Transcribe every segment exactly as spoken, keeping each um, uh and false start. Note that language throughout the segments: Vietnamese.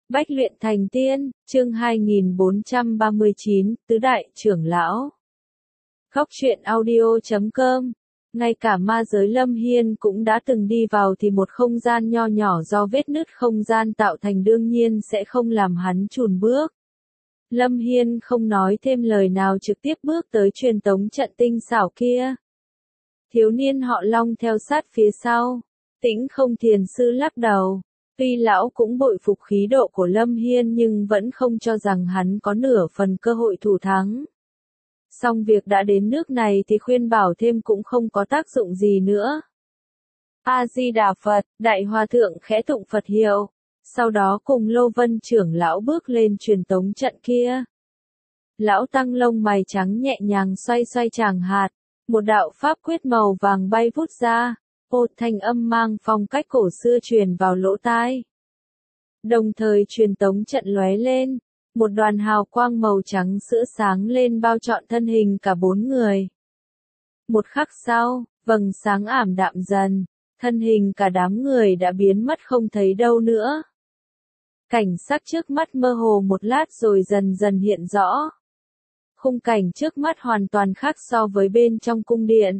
Bách luyện thành tiên, chương hai nghìn bốn trăm ba mươi chín, Tứ Đại Trưởng Lão. Góc truyện audio chấm com. Ngay cả ma giới Lâm Hiên cũng đã từng đi vào thì một không gian nho nhỏ do vết nứt không gian tạo thành đương nhiên sẽ không làm hắn chùn bước. Lâm Hiên không nói thêm lời nào trực tiếp bước tới truyền tống trận tinh xảo kia. Thiếu niên họ Long theo sát phía sau. Tĩnh Không Thiền Sư lắc đầu. Tuy lão cũng bội phục khí độ của Lâm Hiên nhưng vẫn không cho rằng hắn có nửa phần cơ hội thủ thắng. Song việc đã đến nước này thì khuyên bảo thêm cũng không có tác dụng gì nữa. A-di-đà Phật, Đại Hòa Thượng khẽ tụng Phật hiệu, sau đó cùng Lô Vân trưởng lão bước lên truyền tống trận kia. Lão tăng lông mày trắng nhẹ nhàng xoay xoay tràng hạt, một đạo pháp quyết màu vàng bay vút ra. Một thanh âm mang phong cách cổ xưa truyền vào lỗ tai. Đồng thời truyền tống trận lóe lên, một đoàn hào quang màu trắng sữa sáng lên bao trọn thân hình cả bốn người. Một khắc sau, vầng sáng ảm đạm dần, thân hình cả đám người đã biến mất không thấy đâu nữa. Cảnh sắc trước mắt mơ hồ một lát rồi dần dần hiện rõ. Khung cảnh trước mắt hoàn toàn khác so với bên trong cung điện.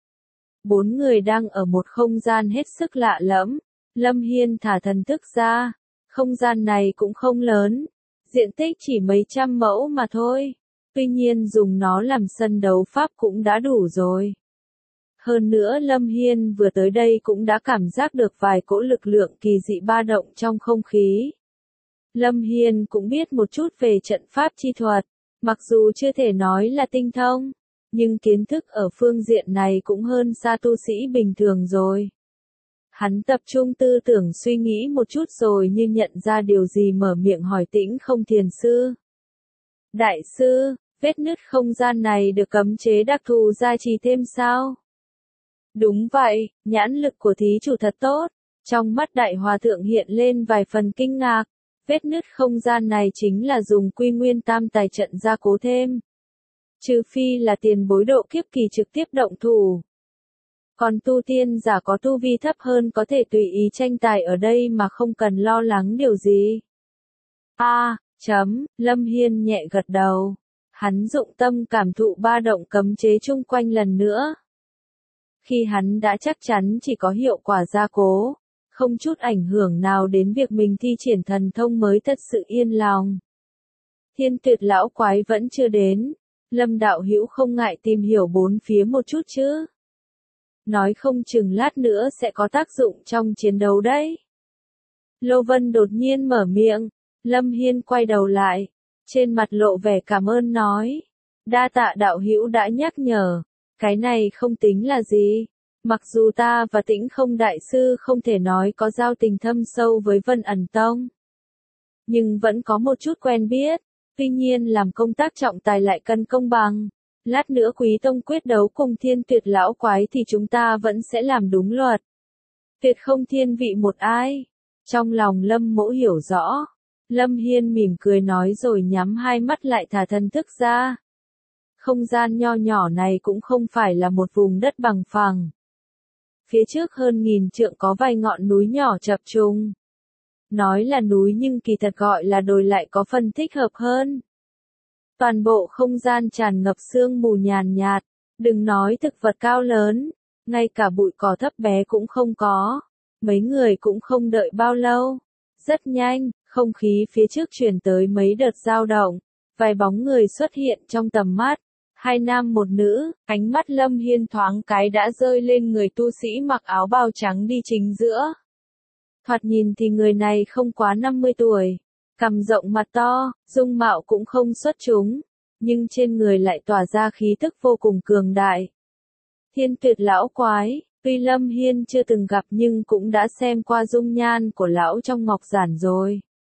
Bốn người đang ở một không gian hết sức lạ lẫm. Lâm Hiên thả thần thức ra. Không gian này cũng không lớn. Diện tích chỉ mấy trăm mẫu mà thôi. Tuy nhiên dùng nó làm sân đấu pháp cũng đã đủ rồi. Hơn nữa Lâm Hiên vừa tới đây cũng đã cảm giác được vài cỗ lực lượng kỳ dị ba động trong không khí. Lâm Hiên cũng biết một chút về trận pháp chi thuật. Mặc dù chưa thể nói là tinh thông. Nhưng kiến thức ở phương diện này cũng hơn xa tu sĩ bình thường rồi. Hắn tập trung tư tưởng suy nghĩ một chút rồi như nhận ra điều gì mở miệng hỏi Tĩnh Không Thiền Sư. Đại sư, vết nứt không gian này được cấm chế đặc thù gia trì thêm sao? Đúng vậy, nhãn lực của thí chủ thật tốt. Trong mắt Đại Hòa Thượng hiện lên vài phần kinh ngạc. Vết nứt không gian này chính là dùng Quy Nguyên Tam Tài trận gia cố thêm. Trừ phi là tiền bối độ kiếp kỳ trực tiếp động thủ. Còn tu tiên giả có tu vi thấp hơn có thể tùy ý tranh tài ở đây mà không cần lo lắng điều gì. A, à, chấm, Lâm Hiên nhẹ gật đầu. Hắn dụng tâm cảm thụ ba động cấm chế chung quanh lần nữa. Khi hắn đã chắc chắn chỉ có hiệu quả gia cố, không chút ảnh hưởng nào đến việc mình thi triển thần thông mới thật sự yên lòng. Thiên Tuyệt lão quái vẫn chưa đến. Lâm đạo hữu không ngại tìm hiểu bốn phía một chút chứ. Nói không chừng lát nữa sẽ có tác dụng trong chiến đấu đấy. Lô Vân đột nhiên mở miệng. Lâm Hiên quay đầu lại. Trên mặt lộ vẻ cảm ơn nói. Đa tạ đạo hữu đã nhắc nhở. Cái này không tính là gì. Mặc dù ta và Tĩnh Không Đại Sư không thể nói có giao tình thâm sâu với Vân Ẩn Tông. Nhưng vẫn có một chút quen biết. Tuy nhiên làm công tác trọng tài lại cần công bằng. Lát nữa Quý Tông quyết đấu cùng Thiên Tuyệt lão quái thì chúng ta vẫn sẽ làm đúng luật. Tuyệt không thiên vị một ai. Trong lòng Lâm Mỗ hiểu rõ. Lâm Hiên mỉm cười nói rồi nhắm hai mắt lại thả thần thức ra. Không gian nho nhỏ này cũng không phải là một vùng đất bằng phẳng. Phía trước hơn nghìn trượng có vài ngọn núi nhỏ chập trùng. Nói là núi nhưng kỳ thật gọi là đồi lại có phần thích hợp hơn. Toàn bộ không gian tràn ngập sương mù nhàn nhạt, đừng nói thực vật cao lớn, ngay cả bụi cỏ thấp bé cũng không có. Mấy người cũng không đợi bao lâu. Rất nhanh, không khí phía trước truyền tới mấy đợt dao động, vài bóng người xuất hiện trong tầm mắt. Hai nam một nữ, ánh mắt Lâm Hiên thoáng cái đã rơi lên người tu sĩ mặc áo bào trắng đi chính giữa. Thoạt nhìn thì người này không quá năm mươi tuổi, cằm rộng mặt to, dung mạo cũng không xuất chúng, nhưng trên người lại tỏa ra khí tức vô cùng cường đại. Thiên Tuyệt lão quái, tuy Lâm Hiên chưa từng gặp nhưng cũng đã xem qua dung nhan của lão trong ngọc giản rồi.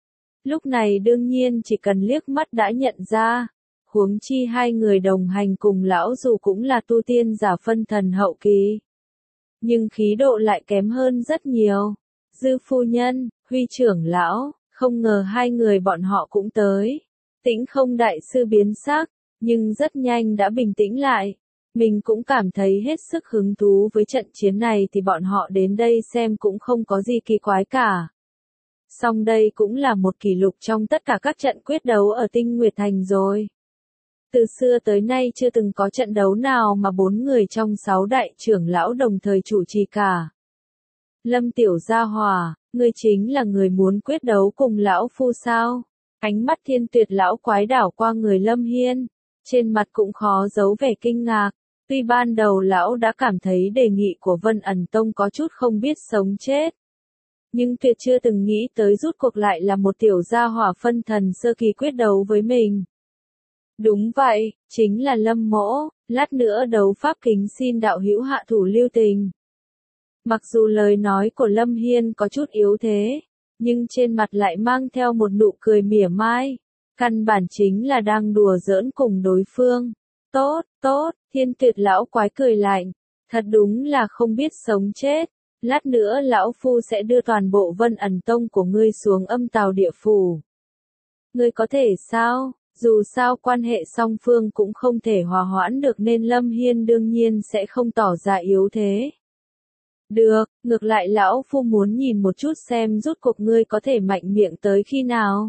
Lúc này đương nhiên chỉ cần liếc mắt đã nhận ra, huống chi hai người đồng hành cùng lão dù cũng là tu tiên giả phân thần hậu kỳ. Nhưng khí độ lại kém hơn rất nhiều. Dư phu nhân, Huy trưởng lão, không ngờ hai người bọn họ cũng tới. Tĩnh Không Đại Sư biến sắc, nhưng rất nhanh đã bình tĩnh lại. Mình cũng cảm thấy hết sức hứng thú với trận chiến này thì bọn họ đến đây xem cũng không có gì kỳ quái cả. Song đây cũng là một kỷ lục trong tất cả các trận quyết đấu ở Tinh Nguyệt Thành rồi. Từ xưa tới nay chưa từng có trận đấu nào mà bốn người trong sáu đại trưởng lão đồng thời chủ trì cả. Lâm Tiểu Gia Hỏa, ngươi chính là người muốn quyết đấu cùng lão phu sao? Ánh mắt Thiên Tuyệt lão quái đảo qua người Lâm Hiên, trên mặt cũng khó giấu vẻ kinh ngạc. Tuy ban đầu lão đã cảm thấy đề nghị của Vân Ẩn Tông có chút không biết sống chết, nhưng tuyệt chưa từng nghĩ tới rút cuộc lại là một tiểu gia hỏa phân thần sơ kỳ quyết đấu với mình. Đúng vậy, chính là Lâm Mỗ, lát nữa đấu pháp kính xin đạo hữu hạ thủ lưu tình. Mặc dù lời nói của Lâm Hiên có chút yếu thế, nhưng trên mặt lại mang theo một nụ cười mỉa mai, căn bản chính là đang đùa giỡn cùng đối phương. Tốt, tốt, Thiên Tuyệt lão quái cười lạnh, thật đúng là không biết sống chết, lát nữa lão phu sẽ đưa toàn bộ Vân Ẩn Tông của ngươi xuống âm tào địa phủ. Ngươi có thể sao? Dù sao quan hệ song phương cũng không thể hòa hoãn được nên Lâm Hiên đương nhiên sẽ không tỏ ra yếu thế. Được, ngược lại lão phu muốn nhìn một chút xem rút cuộc ngươi có thể mạnh miệng tới khi nào.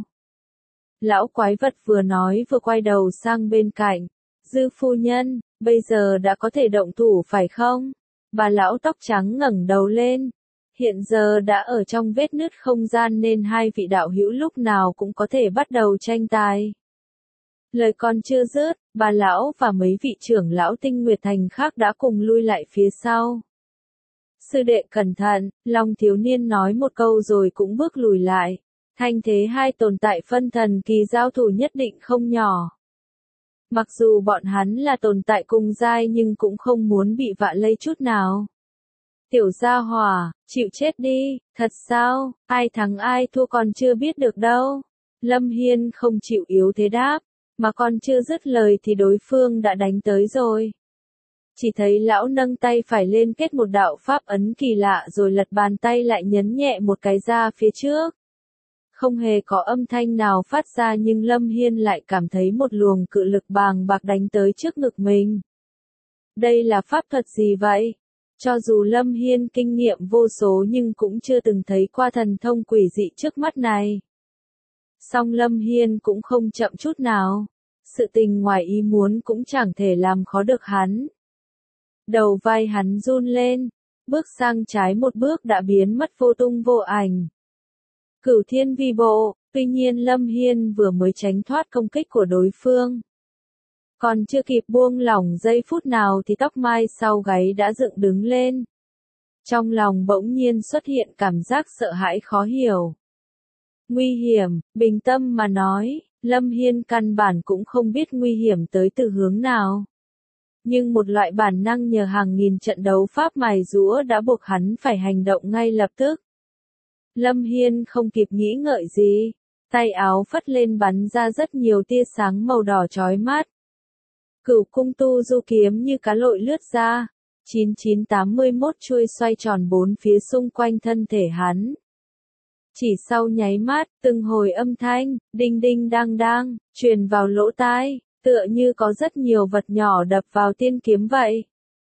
Lão quái vật vừa nói vừa quay đầu sang bên cạnh. Dư phu nhân, bây giờ đã có thể động thủ phải không? Bà lão tóc trắng ngẩng đầu lên. Hiện giờ đã ở trong vết nứt không gian nên hai vị đạo hữu lúc nào cũng có thể bắt đầu tranh tài. Lời còn chưa dứt, bà lão và mấy vị trưởng lão Tinh Nguyệt Thành khác đã cùng lui lại phía sau. Sư đệ cẩn thận, Long thiếu niên nói một câu rồi cũng bước lùi lại. Thanh thế hai tồn tại phân thần kỳ giao thủ nhất định không nhỏ. Mặc dù bọn hắn là tồn tại cùng giai nhưng cũng không muốn bị vạ lây chút nào. Tiểu gia hỏa, chịu chết đi, thật sao, ai thắng ai thua còn chưa biết được đâu. Lâm Hiên không chịu yếu thế đáp, mà còn chưa dứt lời thì đối phương đã đánh tới rồi. Chỉ thấy lão nâng tay phải lên kết một đạo pháp ấn kỳ lạ rồi lật bàn tay lại nhấn nhẹ một cái ra phía trước. Không hề có âm thanh nào phát ra nhưng Lâm Hiên lại cảm thấy một luồng cự lực bàng bạc đánh tới trước ngực mình. Đây là pháp thuật gì vậy? Cho dù Lâm Hiên kinh nghiệm vô số nhưng cũng chưa từng thấy qua thần thông quỷ dị trước mắt này. Song Lâm Hiên cũng không chậm chút nào. Sự tình ngoài ý muốn cũng chẳng thể làm khó được hắn. Đầu vai hắn run lên, bước sang trái một bước đã biến mất vô tung vô ảnh. Cửu thiên vi bộ, tuy nhiên Lâm Hiên vừa mới tránh thoát công kích của đối phương. Còn chưa kịp buông lỏng giây phút nào thì tóc mai sau gáy đã dựng đứng lên. Trong lòng bỗng nhiên xuất hiện cảm giác sợ hãi khó hiểu. Nguy hiểm, bình tâm mà nói, Lâm Hiên căn bản cũng không biết nguy hiểm tới từ hướng nào. Nhưng một loại bản năng nhờ hàng nghìn trận đấu pháp mài giũa đã buộc hắn phải hành động ngay lập tức. Lâm Hiên không kịp nghĩ ngợi gì, tay áo phất lên bắn ra rất nhiều tia sáng màu đỏ chói mắt. Cửu cung tu du kiếm như cá lội lướt ra, chín chín tám mươi mốt chuôi xoay tròn bốn phía xung quanh thân thể hắn. Chỉ sau nháy mắt, từng hồi âm thanh, đinh đinh đang đang, truyền vào lỗ tai, tựa như có rất nhiều vật nhỏ đập vào tiên kiếm vậy.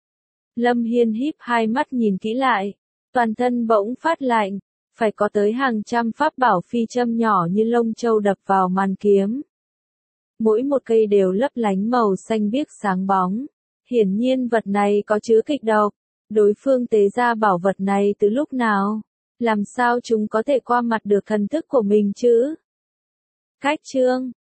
Lâm Hiên híp hai mắt nhìn kỹ lại, toàn thân bỗng phát lạnh, phải có tới hàng trăm pháp bảo phi châm nhỏ như lông châu đập vào màn kiếm. Mỗi một cây đều lấp lánh màu xanh biếc sáng bóng. Hiển nhiên vật này có chứa kịch độc. Đối phương tế ra bảo vật này từ lúc nào? Làm sao chúng có thể qua mặt được thần thức của mình chứ? Cách chương